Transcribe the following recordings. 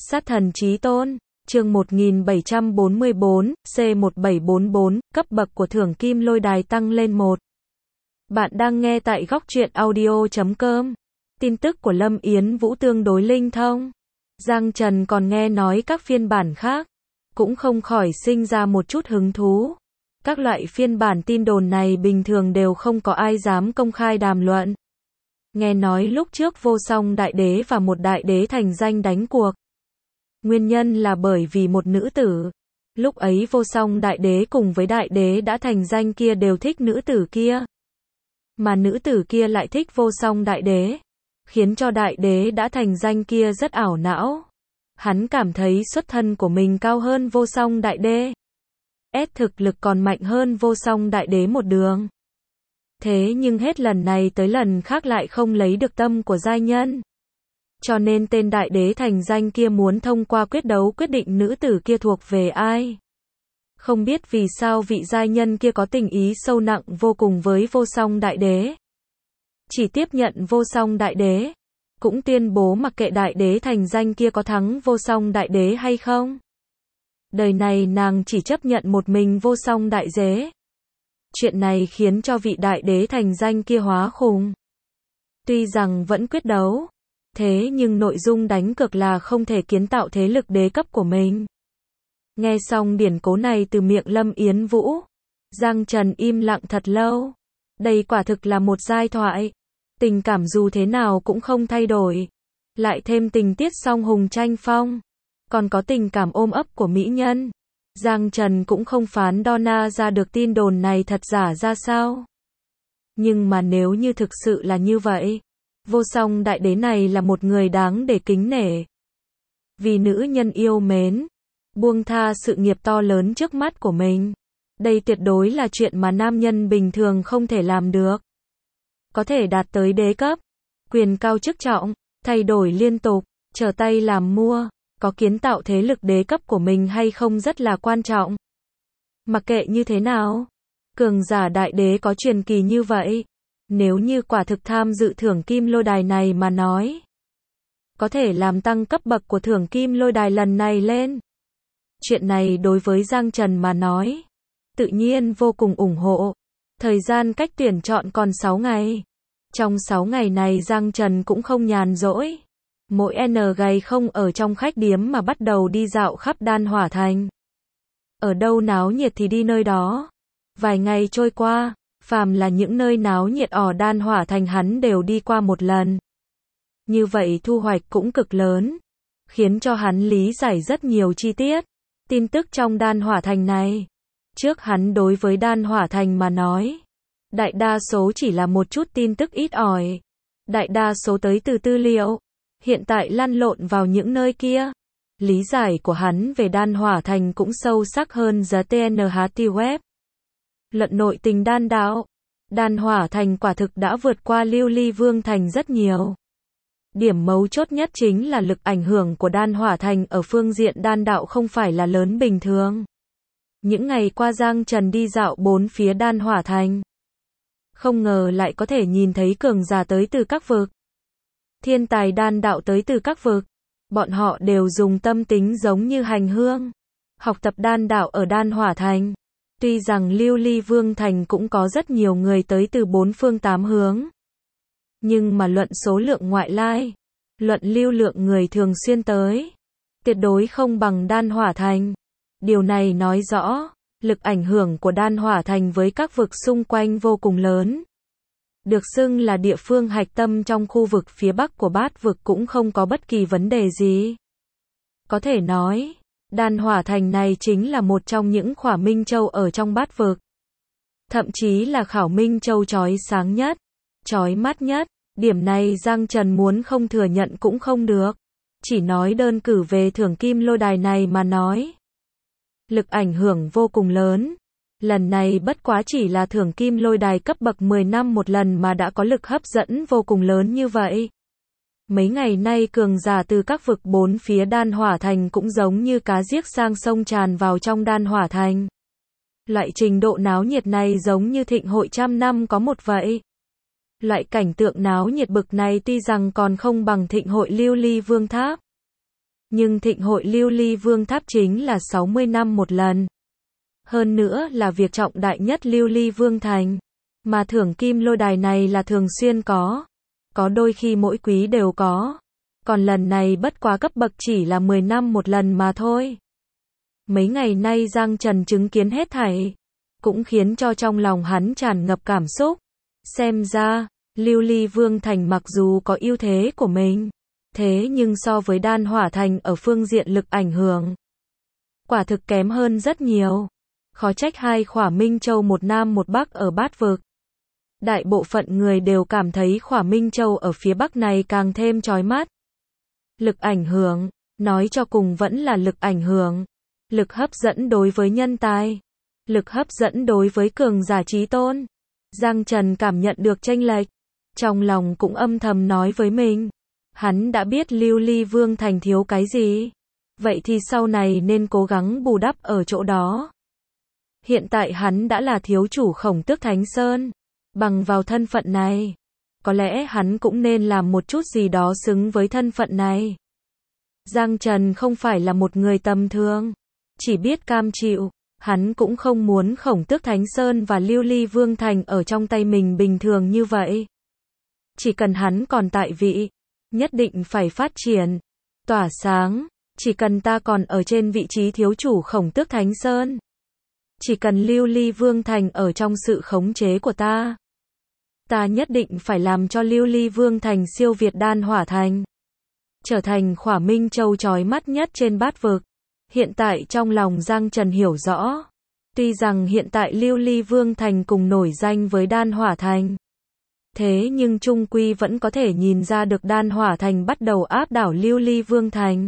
Sát thần chí tôn, chương 1744, C1744, cấp bậc của thưởng kim lôi đài tăng lên 1. Bạn đang nghe tại góc truyện audio.com. Tin tức của Lâm Yến Vũ tương đối linh thông. Giang Trần còn nghe nói các phiên bản khác, cũng không khỏi sinh ra một chút hứng thú. Các loại phiên bản tin đồn này bình thường đều không có ai dám công khai đàm luận. Nghe nói lúc trước Vô Song Đại Đế và một đại đế thành danh đánh cuộc. Nguyên nhân là bởi vì một nữ tử. Lúc ấy Vô Song Đại Đế cùng với đại đế đã thành danh kia đều thích nữ tử kia. Mà nữ tử kia lại thích Vô Song Đại Đế. Khiến cho đại đế đã thành danh kia rất ảo não. Hắn cảm thấy xuất thân của mình cao hơn Vô Song Đại Đế. Thực lực còn mạnh hơn Vô Song Đại Đế một đường. Thế nhưng hết lần này tới lần khác lại không lấy được tâm của giai nhân. Cho nên tên đại đế thành danh kia muốn thông qua quyết đấu quyết định nữ tử kia thuộc về ai. Không biết vì sao vị giai nhân kia có tình ý sâu nặng vô cùng với Vô Song Đại Đế. Chỉ tiếp nhận Vô Song Đại Đế. Cũng tuyên bố mặc kệ đại đế thành danh kia có thắng Vô Song Đại Đế hay không. Đời này nàng chỉ chấp nhận một mình Vô Song Đại Đế. Chuyện này khiến cho vị đại đế thành danh kia hóa khùng. Tuy rằng vẫn quyết đấu, thế nhưng nội dung đánh cược là không thể kiến tạo thế lực đế cấp của mình. Nghe xong điển cố này từ miệng Lâm Yến Vũ, Giang Trần im lặng thật lâu. Đây quả thực là một giai thoại. Tình cảm dù thế nào cũng không thay đổi. Lại thêm tình tiết song hùng tranh phong. Còn có tình cảm ôm ấp của mỹ nhân. Giang Trần cũng không phán Donna ra được tin đồn này thật giả ra sao. Nhưng mà nếu như thực sự là như vậy, Vô Song Đại Đế này là một người đáng để kính nể. Vì nữ nhân yêu mến, buông tha sự nghiệp to lớn trước mắt của mình. Đây tuyệt đối là chuyện mà nam nhân bình thường không thể làm được. Có thể đạt tới đế cấp, quyền cao chức trọng, thay đổi liên tục, trở tay làm mua. Có kiến tạo thế lực đế cấp của mình hay không rất là quan trọng. Mặc kệ như thế nào, cường giả đại đế có truyền kỳ như vậy. Nếu như quả thực tham dự thưởng kim lôi đài này mà nói, có thể làm tăng cấp bậc của thưởng kim lôi đài lần này lên. Chuyện này đối với Giang Trần mà nói, tự nhiên vô cùng ủng hộ. Thời gian cách tuyển chọn còn 6 ngày. Trong 6 ngày này Giang Trần cũng không nhàn rỗi. Mỗi ngày không ở trong khách điếm mà bắt đầu đi dạo khắp Đan Hỏa Thành. Ở đâu náo nhiệt thì đi nơi đó. Vài ngày trôi qua, phàm là những nơi náo nhiệt ở Đan Hỏa Thành hắn đều đi qua một lần. Như vậy thu hoạch cũng cực lớn, khiến cho hắn lý giải rất nhiều chi tiết, tin tức trong Đan Hỏa Thành này. Trước hắn đối với Đan Hỏa Thành mà nói, đại đa số chỉ là một chút tin tức ít ỏi. Đại đa số tới từ tư liệu. Hiện tại lăn lộn vào những nơi kia. Lý giải của hắn về Đan Hỏa Thành cũng sâu sắc hơn GTNHT Web. Luận nội tình đan đạo. Đan Hỏa Thành quả thực đã vượt qua Lưu Ly Vương Thành rất nhiều. Điểm mấu chốt nhất chính là lực ảnh hưởng của Đan Hỏa Thành ở phương diện đan đạo không phải là lớn bình thường. Những ngày qua Giang Trần đi dạo bốn phía Đan Hỏa Thành. Không ngờ lại có thể nhìn thấy cường giả tới từ các vực. Thiên tài đan đạo tới từ các vực. Bọn họ đều dùng tâm tính giống như hành hương. Học tập đan đạo ở Đan Hỏa Thành. Tuy rằng Lưu Ly Vương Thành cũng có rất nhiều người tới từ bốn phương tám hướng. Nhưng mà luận số lượng ngoại lai, luận lưu lượng người thường xuyên tới, tuyệt đối không bằng Đan Hỏa Thành. Điều này nói rõ, lực ảnh hưởng của Đan Hỏa Thành với các vực xung quanh vô cùng lớn. Được xưng là địa phương hạch tâm trong khu vực phía bắc của Bát vực cũng không có bất kỳ vấn đề gì. Có thể nói, Đan Hỏa Thành này chính là một trong những khỏa minh châu ở trong Bát vực. Thậm chí là khảo minh châu chói sáng nhất, chói mắt nhất. Điểm này Giang Trần muốn không thừa nhận cũng không được. Chỉ nói đơn cử về thưởng kim lôi đài này mà nói. Lực ảnh hưởng vô cùng lớn. Lần này bất quá chỉ là thưởng kim lôi đài cấp bậc 10 năm một lần mà đã có lực hấp dẫn vô cùng lớn như vậy. Mấy ngày nay cường giả từ các vực bốn phía Đan Hỏa Thành cũng giống như cá giếc sang sông tràn vào trong Đan Hỏa Thành. Loại trình độ náo nhiệt này giống như thịnh hội trăm năm có một vậy. Loại cảnh tượng náo nhiệt bực này tuy rằng còn không bằng thịnh hội Lưu Ly Vương Tháp. Nhưng thịnh hội Lưu Ly Vương tháp chính là 60 năm một lần. Hơn nữa là việc trọng đại nhất Lưu Ly Vương thành. Mà thưởng kim lôi đài này là thường xuyên có đôi khi mỗi quý đều có. Còn lần này bất quá cấp bậc chỉ là 10 năm một lần mà thôi. Mấy ngày nay Giang Trần chứng kiến hết thảy, cũng khiến cho trong lòng hắn tràn ngập cảm xúc. Xem ra, Lưu Ly Vương thành mặc dù có ưu thế của mình, thế nhưng so với Đan Hỏa thành ở phương diện lực ảnh hưởng, quả thực kém hơn rất nhiều. Khó trách hai Khỏa Minh Châu một Nam một Bắc ở Bát Vực. Đại bộ phận người đều cảm thấy Khỏa Minh Châu ở phía Bắc này càng thêm chói mắt. Lực ảnh hưởng, nói cho cùng vẫn là lực ảnh hưởng. Lực hấp dẫn đối với nhân tài. Lực hấp dẫn đối với cường giả trí tôn. Giang Trần cảm nhận được chênh lệch. Trong lòng cũng âm thầm nói với mình. Hắn đã biết Lưu Ly Vương thành thiếu cái gì. Vậy thì sau này nên cố gắng bù đắp ở chỗ đó. Hiện tại hắn đã là thiếu chủ Khổng Tước Thánh Sơn. Bằng vào thân phận này, có lẽ hắn cũng nên làm một chút gì đó xứng với thân phận này. Giang Trần không phải là một người tầm thường, chỉ biết cam chịu. Hắn cũng không muốn Khổng Tước Thánh Sơn và Lưu Ly Vương thành ở trong tay mình bình thường như vậy. Chỉ cần hắn còn tại vị, nhất định phải phát triển, tỏa sáng. Chỉ cần ta còn ở trên vị trí thiếu chủ Khổng Tước Thánh Sơn, chỉ cần Lưu Ly Vương thành ở trong sự khống chế của ta nhất định phải làm cho Lưu Ly Vương thành siêu việt Đan Hỏa thành, trở thành Khỏa Minh Châu chói mắt nhất trên Bát Vực. Hiện tại trong lòng Giang Trần hiểu rõ, tuy rằng hiện tại Lưu Ly Vương thành cùng nổi danh với Đan Hỏa thành, thế nhưng chung quy vẫn có thể nhìn ra được Đan Hỏa thành bắt đầu áp đảo Lưu Ly Vương thành.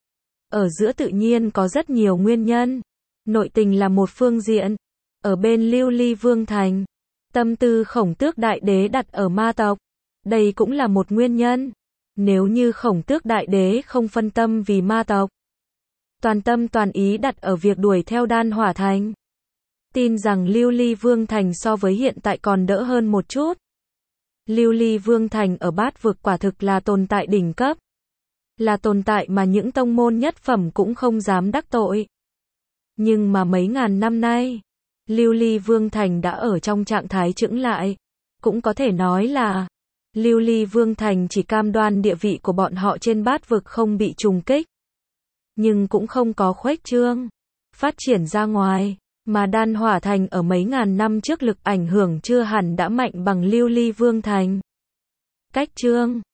Ở giữa tự nhiên có rất nhiều nguyên nhân. Nội tình là một phương diện. Ở bên Lưu Ly Vương thành, tâm tư Khổng Tước Đại Đế đặt ở ma tộc. Đây cũng là một nguyên nhân. Nếu như Khổng Tước Đại Đế không phân tâm vì ma tộc, toàn tâm toàn ý đặt ở việc đuổi theo Đan Hỏa thành, tin rằng Lưu Ly Vương thành so với hiện tại còn đỡ hơn một chút. Lưu Ly Vương thành ở Bát Vực quả thực là tồn tại đỉnh cấp. Là tồn tại mà những tông môn nhất phẩm cũng không dám đắc tội. Nhưng mà mấy ngàn năm nay, Lưu Ly Vương thành đã ở trong trạng thái chững lại. Cũng có thể nói là, Lưu Ly Vương thành chỉ cam đoan địa vị của bọn họ trên Bát Vực không bị trùng kích. Nhưng cũng không có khuếch trương, phát triển ra ngoài. Mà Đan Hỏa thành ở mấy ngàn năm trước lực ảnh hưởng chưa hẳn đã mạnh bằng Lưu Ly Vương thành. Cách trương